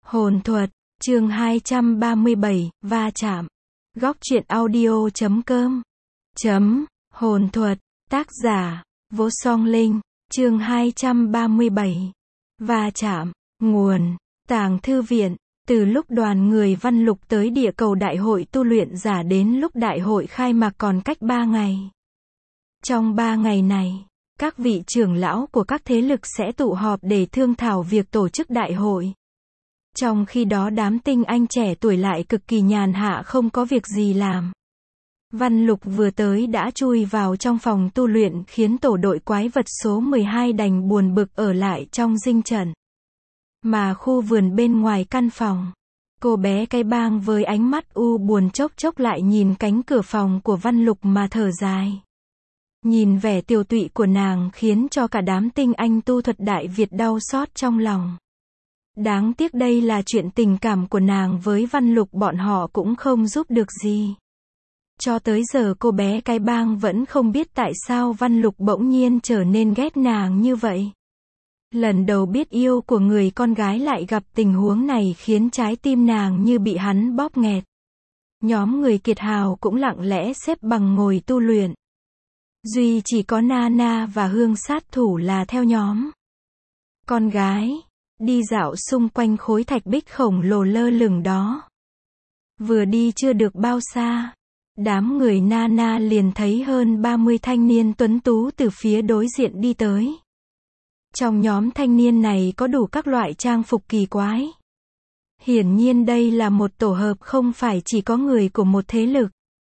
Hồn thuật, chương 237, va chạm. Góc truyện audio.com. Hồn thuật, tác giả, Vô Song Linh, chương 237. Va chạm, nguồn, Tàng Thư Viện. Từ lúc đoàn người Văn Lục tới địa cầu đại hội tu luyện giả đến lúc đại hội khai mạc còn cách 3 ngày. Trong 3 ngày này, các vị trưởng lão của các thế lực sẽ tụ họp để thương thảo việc tổ chức đại hội. Trong khi đó đám tinh anh trẻ tuổi lại cực kỳ nhàn hạ không có việc gì làm. Văn Lục vừa tới đã chui vào trong phòng tu luyện khiến tổ đội quái vật số 12 đành buồn bực ở lại trong dinh trận. Mà khu vườn bên ngoài căn phòng, cô bé cái bang với ánh mắt u buồn chốc chốc lại nhìn cánh cửa phòng của Văn Lục mà thở dài. Nhìn vẻ tiều tụy của nàng khiến cho cả đám tinh anh tu thuật Đại Việt đau xót trong lòng. Đáng tiếc đây là chuyện tình cảm của nàng với Văn Lục, bọn họ cũng không giúp được gì. Cho tới giờ cô bé cái bang vẫn không biết tại sao Văn Lục bỗng nhiên trở nên ghét nàng như vậy. Lần đầu biết yêu của người con gái lại gặp tình huống này khiến trái tim nàng như bị hắn bóp nghẹt. Nhóm người kiệt hào cũng lặng lẽ xếp bằng ngồi tu luyện. Duy chỉ có Nana và Hương sát thủ là theo nhóm. Con gái, đi dạo xung quanh khối thạch bích khổng lồ lơ lửng đó. Vừa đi chưa được bao xa, đám người Nana liền thấy hơn 30 thanh niên tuấn tú từ phía đối diện đi tới. Trong nhóm thanh niên này có đủ các loại trang phục kỳ quái. Hiển nhiên đây là một tổ hợp không phải chỉ có người của một thế lực.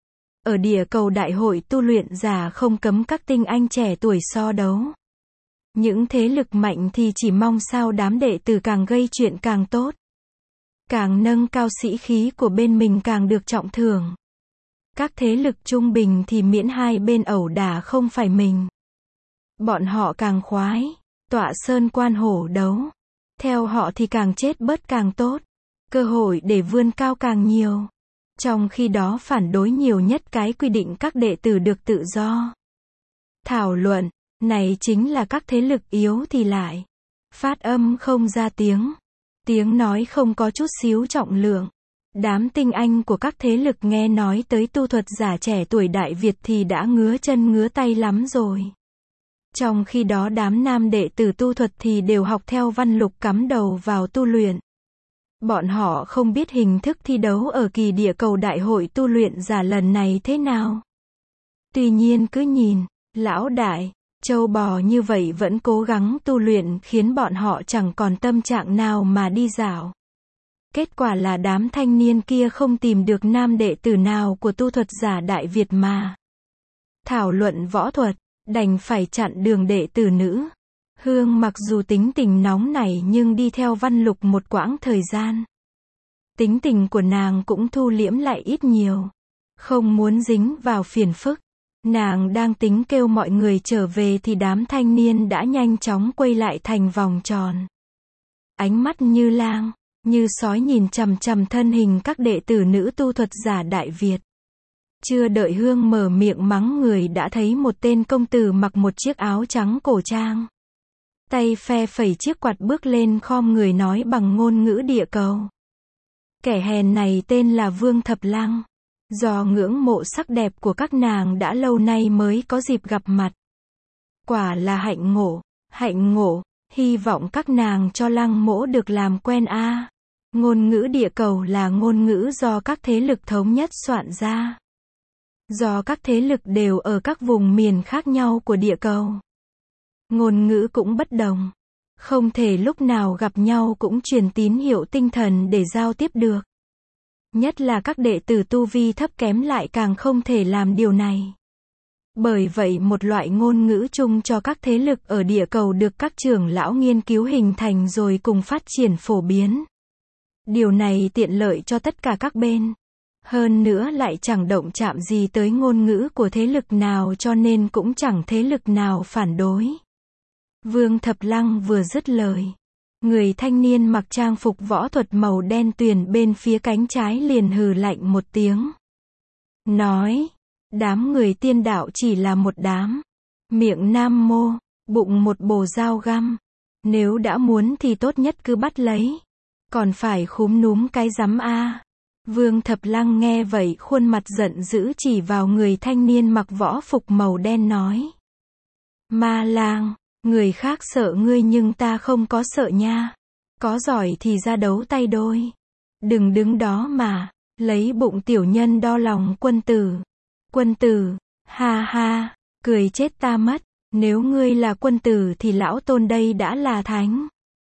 Ở địa cầu đại hội tu luyện giả không cấm các tinh anh trẻ tuổi so đấu. Những thế lực mạnh thì chỉ mong sao đám đệ tử càng gây chuyện càng tốt. Càng nâng cao sĩ khí của bên mình càng được trọng thưởng. Các thế lực trung bình thì miễn hai bên ẩu đả không phải mình. Bọn họ càng khoái, tọa sơn quan hổ đấu. Theo họ thì càng chết bớt càng tốt. Cơ hội để vươn cao càng nhiều. Trong khi đó phản đối nhiều nhất cái quy định các đệ tử được tự do. Thảo luận, này chính là các thế lực yếu thì lại phát âm không ra tiếng. Tiếng nói không có chút xíu trọng lượng. Đám tinh anh của các thế lực nghe nói tới tu thuật giả trẻ tuổi Đại Việt thì đã ngứa chân ngứa tay lắm rồi. Trong khi đó đám nam đệ tử tu thuật thì đều học theo Văn Lục cắm đầu vào tu luyện. Bọn họ không biết hình thức thi đấu ở kỳ địa cầu đại hội tu luyện giả lần này thế nào. Tuy nhiên cứ nhìn, lão đại, trâu bò như vậy vẫn cố gắng tu luyện khiến bọn họ chẳng còn tâm trạng nào mà đi dạo. Kết quả là đám thanh niên kia không tìm được nam đệ tử nào của tu thuật giả Đại Việt mà thảo luận võ thuật, đành phải chặn đường đệ tử nữ. Hương mặc dù tính tình nóng nảy nhưng đi theo Văn Lục một quãng thời gian. Tính tình của nàng cũng thu liễm lại ít nhiều. Không muốn dính vào phiền phức. Nàng đang tính kêu mọi người trở về thì đám thanh niên đã nhanh chóng quay lại thành vòng tròn. Ánh mắt như lang, như sói nhìn chằm chằm thân hình các đệ tử nữ tu thuật giả Đại Việt. Chưa đợi Hương mở miệng mắng người đã thấy một tên công tử mặc một chiếc áo trắng cổ trang. Tay phe phẩy chiếc quạt bước lên khom người nói bằng ngôn ngữ địa cầu. Kẻ hèn này tên là Vương Thập Lăng. Do ngưỡng mộ sắc đẹp của các nàng đã lâu nay mới có dịp gặp mặt. Quả là hạnh ngộ, hy vọng các nàng cho Lăng mỗ được làm quen a. Ngôn ngữ địa cầu là ngôn ngữ do các thế lực thống nhất soạn ra. Do các thế lực đều ở các vùng miền khác nhau của địa cầu. Ngôn ngữ cũng bất đồng. Không thể lúc nào gặp nhau cũng truyền tín hiệu tinh thần để giao tiếp được. Nhất là các đệ tử tu vi thấp kém lại càng không thể làm điều này. Bởi vậy một loại ngôn ngữ chung cho các thế lực ở địa cầu được các trưởng lão nghiên cứu hình thành rồi cùng phát triển phổ biến. Điều này tiện lợi cho tất cả các bên. Hơn nữa lại chẳng động chạm gì tới ngôn ngữ của thế lực nào cho nên cũng chẳng thế lực nào phản đối. Vương Thập Lăng vừa dứt lời. Người thanh niên mặc trang phục võ thuật màu đen tuyền bên phía cánh trái liền hừ lạnh một tiếng. Nói, đám người tiên đạo chỉ là một đám. Miệng nam mô, bụng một bồ dao găm. Nếu đã muốn thì tốt nhất cứ bắt lấy. Còn phải khúm núm cái rắm a. Vương Thập Lăng nghe vậy khuôn mặt giận dữ chỉ vào người thanh niên mặc võ phục màu đen nói. Ma lang, người khác sợ ngươi nhưng ta không có sợ nha. Có giỏi thì ra đấu tay đôi. Đừng đứng đó mà, lấy bụng tiểu nhân đo lòng quân tử. Quân tử, ha ha, cười chết ta mất. Nếu ngươi là quân tử thì lão tôn đây đã là thánh.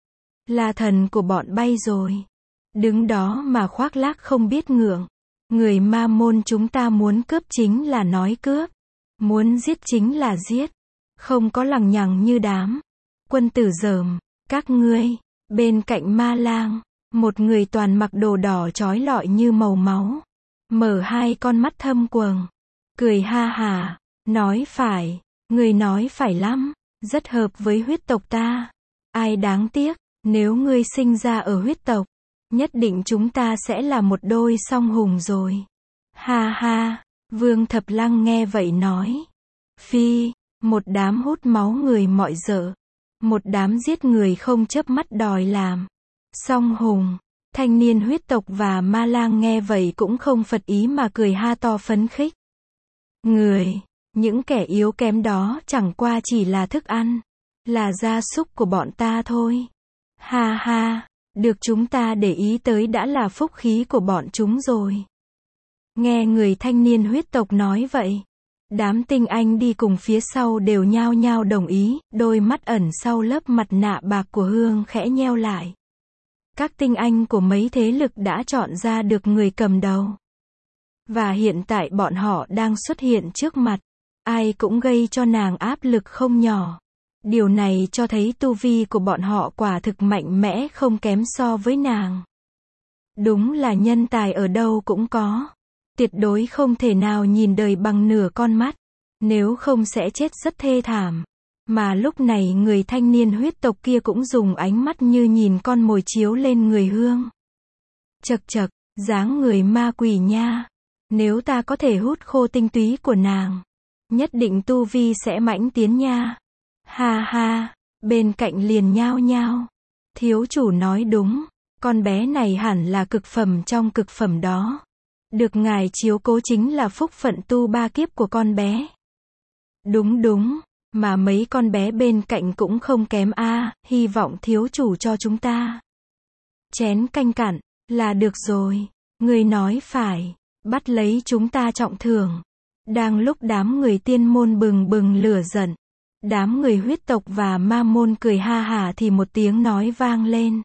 Là thần của bọn bay rồi. Đứng đó mà khoác lác không biết ngượng. Người ma môn chúng ta muốn cướp chính là nói cướp. Muốn giết chính là giết. Không có lằng nhằng như đám quân tử dởm, các ngươi. Bên cạnh ma lang, một người toàn mặc đồ đỏ chói lọi như màu máu. Mở hai con mắt thâm quầng. Cười ha hả, nói phải, người nói phải lắm, rất hợp với huyết tộc ta. Ai đáng tiếc, nếu ngươi sinh ra ở huyết tộc, nhất định chúng ta sẽ là một đôi song hùng rồi. Ha ha, Vương Thập Lăng nghe vậy nói. Phi, một đám hút máu người mọi dợ. Một đám giết người không chớp mắt đòi làm song hùng. Thanh niên huyết tộc và ma lang nghe vậy cũng không phật ý mà cười ha to phấn khích. Người, những kẻ yếu kém đó chẳng qua chỉ là thức ăn, là gia súc của bọn ta thôi. Ha ha, được chúng ta để ý tới đã là phúc khí của bọn chúng rồi. Nghe người thanh niên huyết tộc nói vậy, đám tinh anh đi cùng phía sau đều nhao nhao đồng ý, đôi mắt ẩn sau lớp mặt nạ bạc của Hương khẽ nheo lại. Các tinh anh của mấy thế lực đã chọn ra được người cầm đầu. Và hiện tại bọn họ đang xuất hiện trước mặt. Ai cũng gây cho nàng áp lực không nhỏ. Điều này cho thấy tu vi của bọn họ quả thực mạnh mẽ không kém so với nàng. Đúng là nhân tài ở đâu cũng có. Tuyệt đối không thể nào nhìn đời bằng nửa con mắt. Nếu không sẽ chết rất thê thảm. Mà lúc này người thanh niên huyết tộc kia cũng dùng ánh mắt như nhìn con mồi chiếu lên người Hương. Chậc chậc, dáng người ma quỷ nha. Nếu ta có thể hút khô tinh túy của nàng, nhất định tu vi sẽ mãnh tiến nha. Ha ha, bên cạnh liền nhao nhao. Thiếu chủ nói đúng, con bé này hẳn là cực phẩm trong cực phẩm đó. Được ngài chiếu cố chính là phúc phận tu ba kiếp của con bé. Đúng đúng, mà mấy con bé bên cạnh cũng không kém a, hy vọng thiếu chủ cho chúng ta chén canh cặn, là được rồi. Người nói phải, bắt lấy chúng ta trọng thưởng. Đang lúc đám người tiên môn bừng bừng lửa giận, đám người huyết tộc và ma môn cười ha hả thì một tiếng nói vang lên.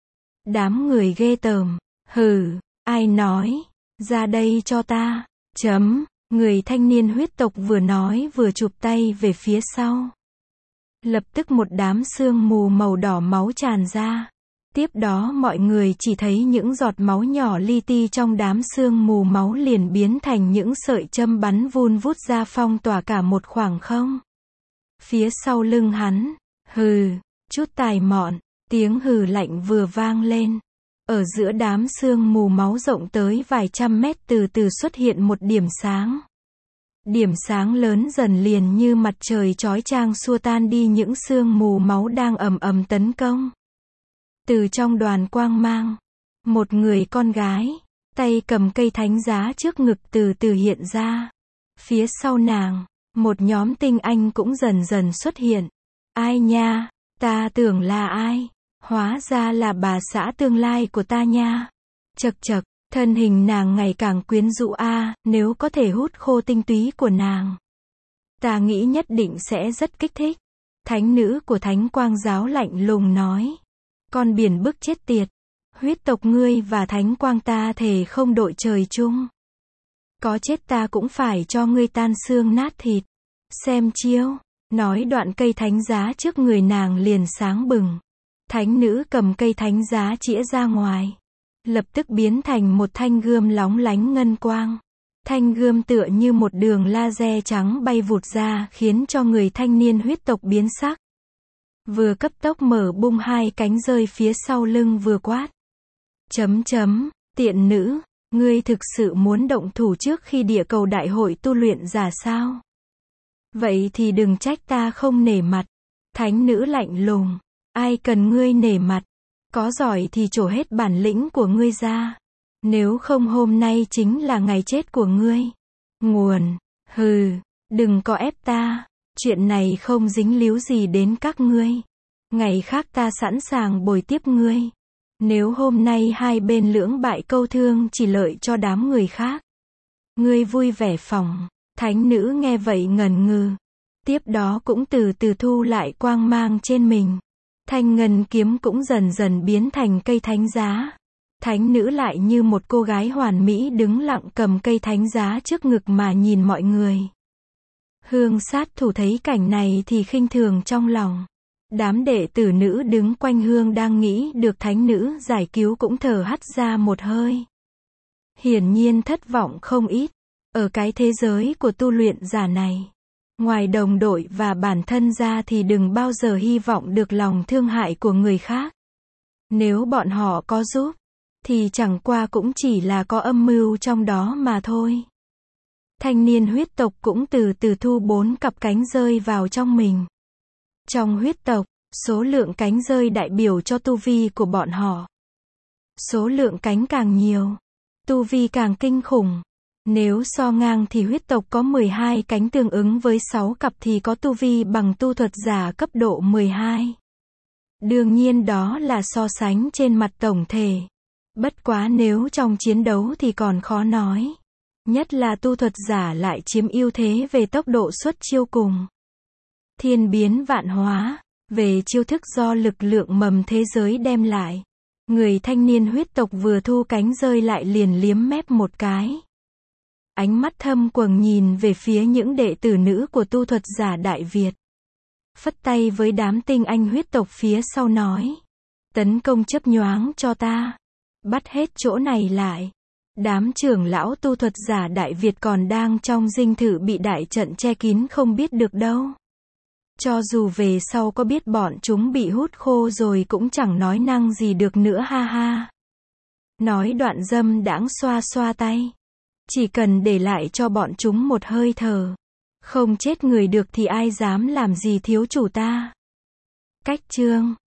Đám người ghê tởm, hừ, ai nói, ra đây cho ta, chấm. Người thanh niên huyết tộc vừa nói vừa chụp tay về phía sau. Lập tức một đám sương mù màu đỏ máu tràn ra. Tiếp đó mọi người chỉ thấy những giọt máu nhỏ li ti trong đám sương mù máu liền biến thành những sợi châm bắn vun vút ra phong tỏa cả một khoảng không. Phía sau lưng hắn, hừ, chút tài mọn, tiếng hừ lạnh vừa vang lên. Ở giữa đám sương mù máu rộng tới vài trăm mét từ từ xuất hiện một điểm sáng. Điểm sáng lớn dần liền như mặt trời chói chang xua tan đi những sương mù máu đang ầm ầm tấn công. Từ trong đoàn quang mang, một người con gái, tay cầm cây thánh giá trước ngực từ từ hiện ra. Phía sau nàng, một nhóm tinh anh cũng dần dần xuất hiện. Ai nha, ta tưởng là ai? Hóa ra là bà xã tương lai của ta nha. Chậc chậc, thân hình nàng ngày càng quyến rũ a, nếu có thể hút khô tinh túy của nàng, ta nghĩ nhất định sẽ rất kích thích. Thánh nữ của Thánh Quang giáo lạnh lùng nói. Con biển bức chết tiệt, huyết tộc ngươi và Thánh Quang ta thề không đội trời chung. Có chết ta cũng phải cho ngươi tan xương nát thịt. Xem chiêu, nói đoạn cây thánh giá trước người nàng liền sáng bừng. Thánh nữ cầm cây thánh giá chĩa ra ngoài. Lập tức biến thành một thanh gươm lóng lánh ngân quang. Thanh gươm tựa như một đường laser trắng bay vụt ra khiến cho người thanh niên huyết tộc biến sắc. Vừa cấp tốc mở bung hai cánh rơi phía sau lưng vừa quát. Tiện nữ, ngươi thực sự muốn động thủ trước khi địa cầu đại hội tu luyện giả sao? Vậy thì đừng trách ta không nể mặt. Thánh nữ lạnh lùng. Ai cần ngươi nể mặt? Có giỏi thì trổ hết bản lĩnh của ngươi ra. Nếu không hôm nay chính là ngày chết của ngươi. Nguồn, hừ, đừng có ép ta. Chuyện này không dính líu gì đến các ngươi. Ngày khác ta sẵn sàng bồi tiếp ngươi. Nếu hôm nay hai bên lưỡng bại câu thương chỉ lợi cho đám người khác. Ngươi vui vẻ phòng. Thánh nữ nghe vậy ngần ngừ. Tiếp đó cũng từ từ thu lại quang mang trên mình. Thanh ngân kiếm cũng dần dần biến thành cây thánh giá. Thánh nữ lại như một cô gái hoàn mỹ đứng lặng cầm cây thánh giá trước ngực mà nhìn mọi người. Hương sát thủ thấy cảnh này thì khinh thường trong lòng. Đám đệ tử nữ đứng quanh hương đang nghĩ được thánh nữ giải cứu cũng thở hắt ra một hơi. Hiển nhiên thất vọng không ít. Ở cái thế giới của tu luyện giả này, ngoài đồng đội và bản thân ra thì đừng bao giờ hy vọng được lòng thương hại của người khác. Nếu bọn họ có giúp, thì chẳng qua cũng chỉ là có âm mưu trong đó mà thôi. Thanh niên huyết tộc cũng từ từ thu 4 cặp cánh rơi vào trong mình. Trong huyết tộc, số lượng cánh rơi đại biểu cho tu vi của bọn họ. Số lượng cánh càng nhiều, tu vi càng kinh khủng. Nếu so ngang thì huyết tộc có 12 cánh tương ứng với 6 cặp thì có tu vi bằng tu thuật giả cấp độ 12. Đương nhiên đó là so sánh trên mặt tổng thể. Bất quá nếu trong chiến đấu thì còn khó nói. Nhất là tu thuật giả lại chiếm ưu thế về tốc độ xuất chiêu cùng. Thiên biến vạn hóa, về chiêu thức do lực lượng mầm thế giới đem lại. Người thanh niên huyết tộc vừa thu cánh rơi lại liền liếm mép một cái. Ánh mắt thâm quầng nhìn về phía những đệ tử nữ của tu thuật giả Đại Việt. Phất tay với đám tinh anh huyết tộc phía sau nói. Tấn công chớp nhoáng cho ta. Bắt hết chỗ này lại. Đám trưởng lão tu thuật giả Đại Việt còn đang trong dinh thự bị đại trận che kín không biết được đâu. Cho dù về sau có biết bọn chúng bị hút khô rồi cũng chẳng nói năng gì được nữa ha ha. Nói đoạn dâm đãng xoa xoa tay. Chỉ cần để lại cho bọn chúng một hơi thở. Không chết người được thì ai dám làm gì thiếu chủ ta. Cách chương